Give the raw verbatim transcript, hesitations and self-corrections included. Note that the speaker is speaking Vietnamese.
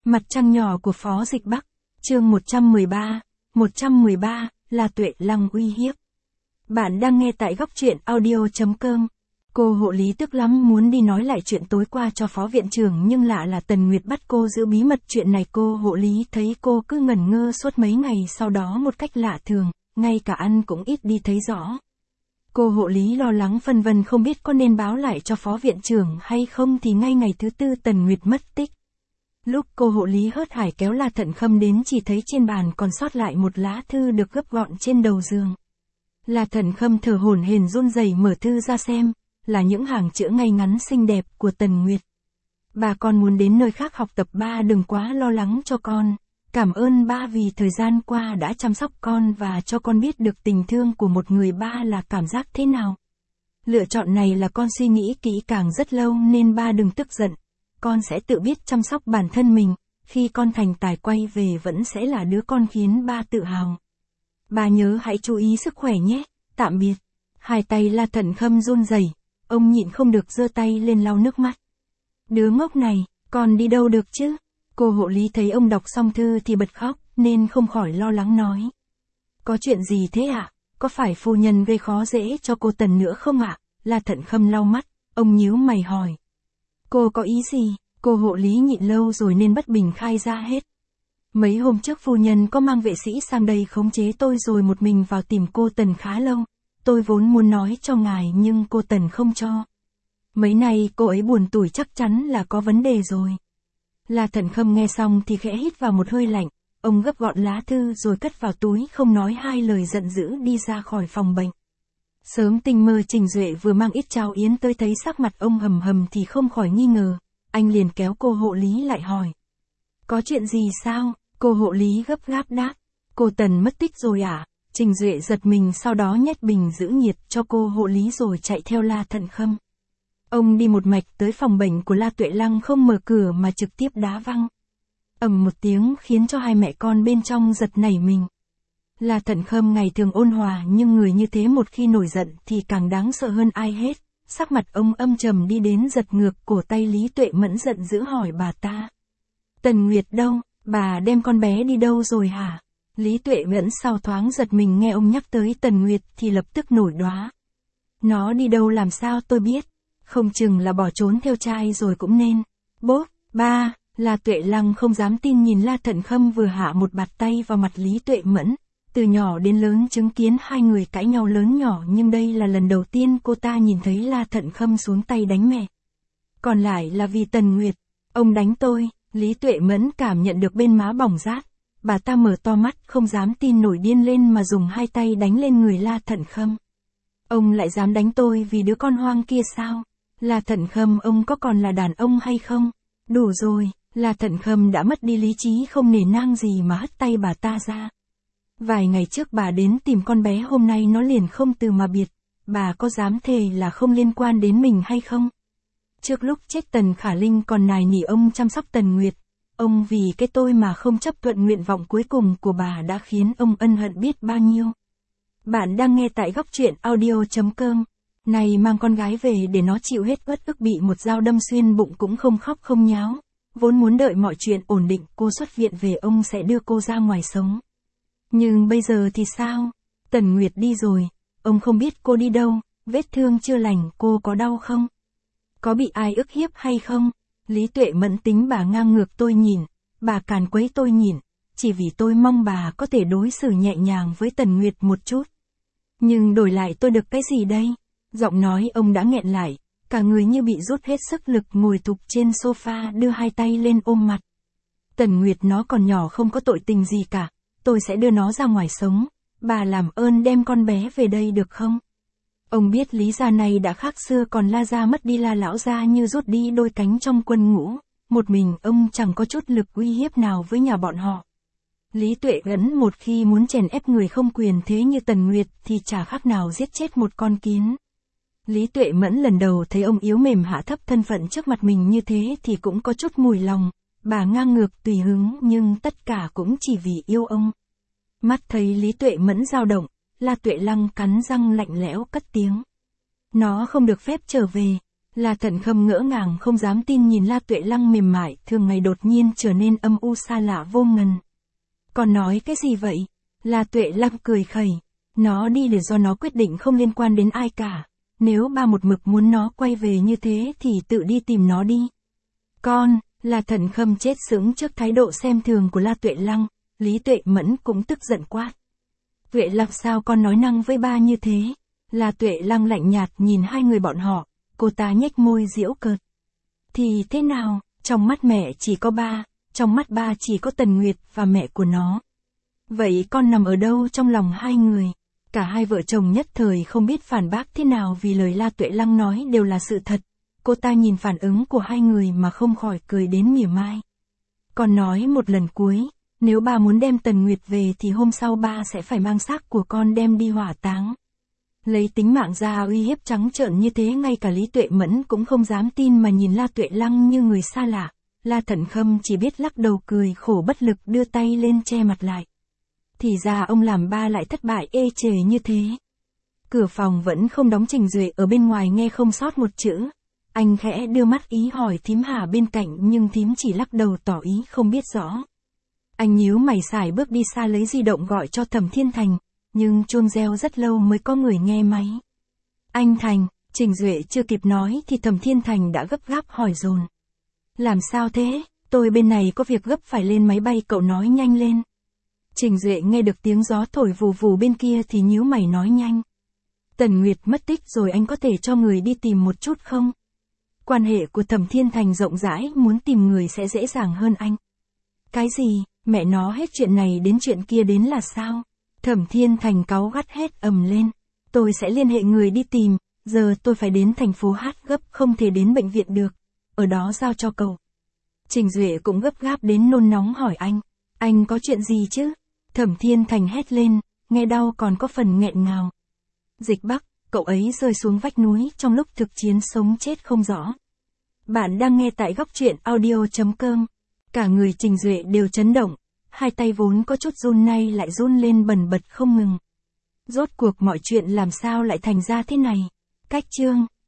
Mặt trăng nhỏ của Phó Dịch Bắc, chương một trăm mười ba, một trăm mười ba, là Tuệ Lăng uy hiếp. Bạn đang nghe tại góc truyện audio chấm com. Cô hộ lý tức lắm muốn đi nói lại chuyện tối qua cho phó viện trưởng, nhưng lạ là Tần Nguyệt bắt cô giữ bí mật chuyện này. Cô hộ lý thấy cô cứ ngẩn ngơ suốt mấy ngày sau đó một cách lạ thường, ngay cả ăn cũng ít đi thấy rõ. Cô hộ lý lo lắng phân vân không biết có nên báo lại cho phó viện trưởng hay không, thì ngay ngày thứ tư Tần Nguyệt mất tích. Lúc cô hộ lý hớt hải kéo La Thận Khâm đến chỉ thấy trên bàn còn sót lại một lá thư được gấp gọn trên đầu giường. La Thận Khâm thở hổn hển run rẩy mở thư ra xem, là những hàng chữ ngay ngắn xinh đẹp của Tần Nguyệt. Bà con muốn đến nơi khác học tập, ba đừng quá lo lắng cho con. Cảm ơn ba vì thời gian qua đã chăm sóc con và cho con biết được tình thương của một người ba là cảm giác thế nào. Lựa chọn này là con suy nghĩ kỹ càng rất lâu nên ba đừng tức giận. Con sẽ tự biết chăm sóc bản thân mình, khi con thành tài quay về vẫn sẽ là đứa con khiến ba tự hào. Ba nhớ hãy chú ý sức khỏe nhé, tạm biệt. Hai tay La Thận Khâm run rẩy, ông nhịn không được giơ tay lên lau nước mắt. Đứa ngốc này, con đi đâu được chứ? Cô hộ lý thấy ông đọc xong thư thì bật khóc, nên không khỏi lo lắng nói. Có chuyện gì thế ạ? À? Có phải phu nhân gây khó dễ cho cô Tần nữa không ạ? À? La Thận Khâm lau mắt, ông nhíu mày hỏi. Cô có ý gì? Cô hộ lý nhịn lâu rồi nên bất bình khai ra hết. Mấy hôm trước phu nhân có mang vệ sĩ sang đây khống chế tôi rồi một mình vào tìm cô Tần khá lâu. Tôi vốn muốn nói cho ngài nhưng cô Tần không cho. Mấy nay cô ấy buồn tủi, chắc chắn là có vấn đề rồi. La Thận Khâm nghe xong thì khẽ hít vào một hơi lạnh, ông gấp gọn lá thư rồi cất vào túi, không nói hai lời giận dữ đi ra khỏi phòng bệnh. Sớm tinh mơ Trình Duệ vừa mang ít cháo yến tới thấy sắc mặt ông hầm hầm thì không khỏi nghi ngờ, anh liền kéo cô hộ lý lại hỏi. Có chuyện gì sao? Cô hộ lý gấp gáp đáp. Cô Tần mất tích rồi à? Trình Duệ giật mình, sau đó nhét bình giữ nhiệt cho cô hộ lý rồi chạy theo La Thận Khâm. Ông đi một mạch tới phòng bệnh của La Tuệ Lăng, không mở cửa mà trực tiếp đá văng. Ầm một tiếng khiến cho hai mẹ con bên trong giật nảy mình. La Thận Khâm ngày thường ôn hòa nhưng người như thế một khi nổi giận thì càng đáng sợ hơn ai hết. Sắc mặt ông âm trầm đi đến giật ngược cổ tay Lý Tuệ Mẫn, giận dữ hỏi bà ta. Tần Nguyệt đâu? Bà đem con bé đi đâu rồi hả? Lý Tuệ Mẫn sau thoáng giật mình nghe ông nhắc tới Tần Nguyệt thì lập tức nổi đoá. Nó đi đâu làm sao tôi biết? Không chừng là bỏ trốn theo trai rồi cũng nên. Bốp, ba, La Tuệ Lăng không dám tin nhìn La Thận Khâm vừa hạ một bạt tay vào mặt Lý Tuệ Mẫn. Từ nhỏ đến lớn chứng kiến hai người cãi nhau lớn nhỏ, nhưng đây là lần đầu tiên cô ta nhìn thấy La Thận Khâm xuống tay đánh mẹ. Còn lại là vì Tần Nguyệt. Ông đánh tôi. Lý Tuệ Mẫn cảm nhận được bên má bỏng rát. Bà ta mở to mắt không dám tin nổi, điên lên mà dùng hai tay đánh lên người La Thận Khâm. Ông lại dám đánh tôi vì đứa con hoang kia sao? La Thận Khâm, ông có còn là đàn ông hay không? Đủ rồi. La Thận Khâm đã mất đi lý trí, không nể nang gì mà hất tay bà ta ra. Vài ngày trước bà đến tìm con bé, hôm nay nó liền không từ mà biệt. Bà có dám thề là không liên quan đến mình hay không? Trước lúc chết Tần Khả Linh còn nài nỉ ông chăm sóc Tần Nguyệt. Ông vì cái tôi mà không chấp thuận nguyện vọng cuối cùng của bà đã khiến ông ân hận biết bao nhiêu. Bạn đang nghe tại góc truyện audio chấm com. Này mang con gái về để nó chịu hết uất ức, bị một dao đâm xuyên bụng cũng không khóc không nháo. Vốn muốn đợi mọi chuyện ổn định, cô xuất viện về ông sẽ đưa cô ra ngoài sống. Nhưng bây giờ thì sao? Tần Nguyệt đi rồi, ông không biết cô đi đâu, vết thương chưa lành, cô có đau không? Có bị ai ức hiếp hay không? Lý Tuệ Mẫn tính bà ngang ngược tôi nhìn, bà càn quấy tôi nhìn, chỉ vì tôi mong bà có thể đối xử nhẹ nhàng với Tần Nguyệt một chút. Nhưng đổi lại tôi được cái gì đây? Giọng nói ông đã nghẹn lại, cả người như bị rút hết sức lực, ngồi thụp trên sofa đưa hai tay lên ôm mặt. Tần Nguyệt nó còn nhỏ không có tội tình gì cả, tôi sẽ đưa nó ra ngoài sống, bà làm ơn đem con bé về đây được không? Ông biết Lý gia này đã khác xưa, còn La gia mất đi, La lão gia như rút đi đôi cánh trong quân ngũ, một mình ông chẳng có chút lực uy hiếp nào với nhà bọn họ. Lý Tuệ Mẫn một khi muốn chèn ép người không quyền thế như Tần Nguyệt thì chả khác nào giết chết một con kiến. Lý Tuệ Mẫn lần đầu thấy ông yếu mềm hạ thấp thân phận trước mặt mình như thế thì cũng có chút mùi lòng, bà ngang ngược tùy hứng nhưng tất cả cũng chỉ vì yêu ông. Mắt thấy Lý Tuệ Mẫn dao động, La Tuệ Lăng cắn răng lạnh lẽo cất tiếng. Nó không được phép trở về. La Thận Khâm ngỡ ngàng không dám tin nhìn La Tuệ Lăng mềm mại thường ngày đột nhiên trở nên âm u xa lạ vô ngần. Còn nói cái gì vậy? La Tuệ Lăng cười khẩy. Nó đi để do nó quyết định không liên quan đến ai cả. Nếu ba một mực muốn nó quay về như thế thì tự đi tìm nó đi. Con, La Thận Khâm chết sững trước thái độ xem thường của La Tuệ Lăng, Lý Tuệ Mẫn cũng tức giận quát. Tuệ Lăng sao con nói năng với ba như thế? La Tuệ Lăng lạnh nhạt nhìn hai người bọn họ, cô ta nhếch môi giễu cợt. Thì thế nào, trong mắt mẹ chỉ có ba, trong mắt ba chỉ có Tần Nguyệt và mẹ của nó. Vậy con nằm ở đâu trong lòng hai người? Cả hai vợ chồng nhất thời không biết phản bác thế nào vì lời La Tuệ Lăng nói đều là sự thật. Cô ta nhìn phản ứng của hai người mà không khỏi cười đến mỉa mai. Con nói một lần cuối, nếu ba muốn đem Tần Nguyệt về thì hôm sau ba sẽ phải mang xác của con đem đi hỏa táng. Lấy tính mạng ra uy hiếp trắng trợn như thế ngay cả Lý Tuệ Mẫn cũng không dám tin mà nhìn La Tuệ Lăng như người xa lạ. La Thận Khâm chỉ biết lắc đầu cười khổ bất lực đưa tay lên che mặt lại. Thì ra ông làm ba lại thất bại ê chề như thế. Cửa phòng vẫn không đóng, Trình Duệ ở bên ngoài nghe không sót một chữ. Anh khẽ đưa mắt ý hỏi thím Hà bên cạnh nhưng thím chỉ lắc đầu tỏ ý không biết rõ. Anh nhíu mày sải bước đi xa lấy di động gọi cho Thẩm Thiên Thành, nhưng chuông reo rất lâu mới có người nghe máy. Anh Thành, Trình Duệ chưa kịp nói thì Thẩm Thiên Thành đã gấp gáp hỏi dồn. Làm sao thế, tôi bên này có việc gấp phải lên máy bay, cậu nói nhanh lên. Trình Duệ nghe được tiếng gió thổi vù vù bên kia thì nhíu mày nói nhanh. Tần Nguyệt mất tích rồi, anh có thể cho người đi tìm một chút không? Quan hệ của Thẩm Thiên Thành rộng rãi, muốn tìm người sẽ dễ dàng hơn anh. Cái gì, mẹ nó hết chuyện này đến chuyện kia đến là sao? Thẩm Thiên Thành cáu gắt hét ầm lên. Tôi sẽ liên hệ người đi tìm, giờ tôi phải đến thành phố Hát gấp, không thể đến bệnh viện được. Ở đó giao cho cậu. Trình Duệ cũng gấp gáp đến nôn nóng hỏi anh. Anh có chuyện gì chứ? Thẩm Thiên Thành hét lên, nghe đau còn có phần nghẹn ngào. Dịch Bắc, cậu ấy rơi xuống vách núi trong lúc thực chiến sống chết không rõ. Bạn đang nghe tại góc truyện audio chấm com. Cả người Trình Duệ đều chấn động, hai tay vốn có chút run nay lại run lên bần bật không ngừng. Rốt cuộc mọi chuyện làm sao lại thành ra thế này? Cách chương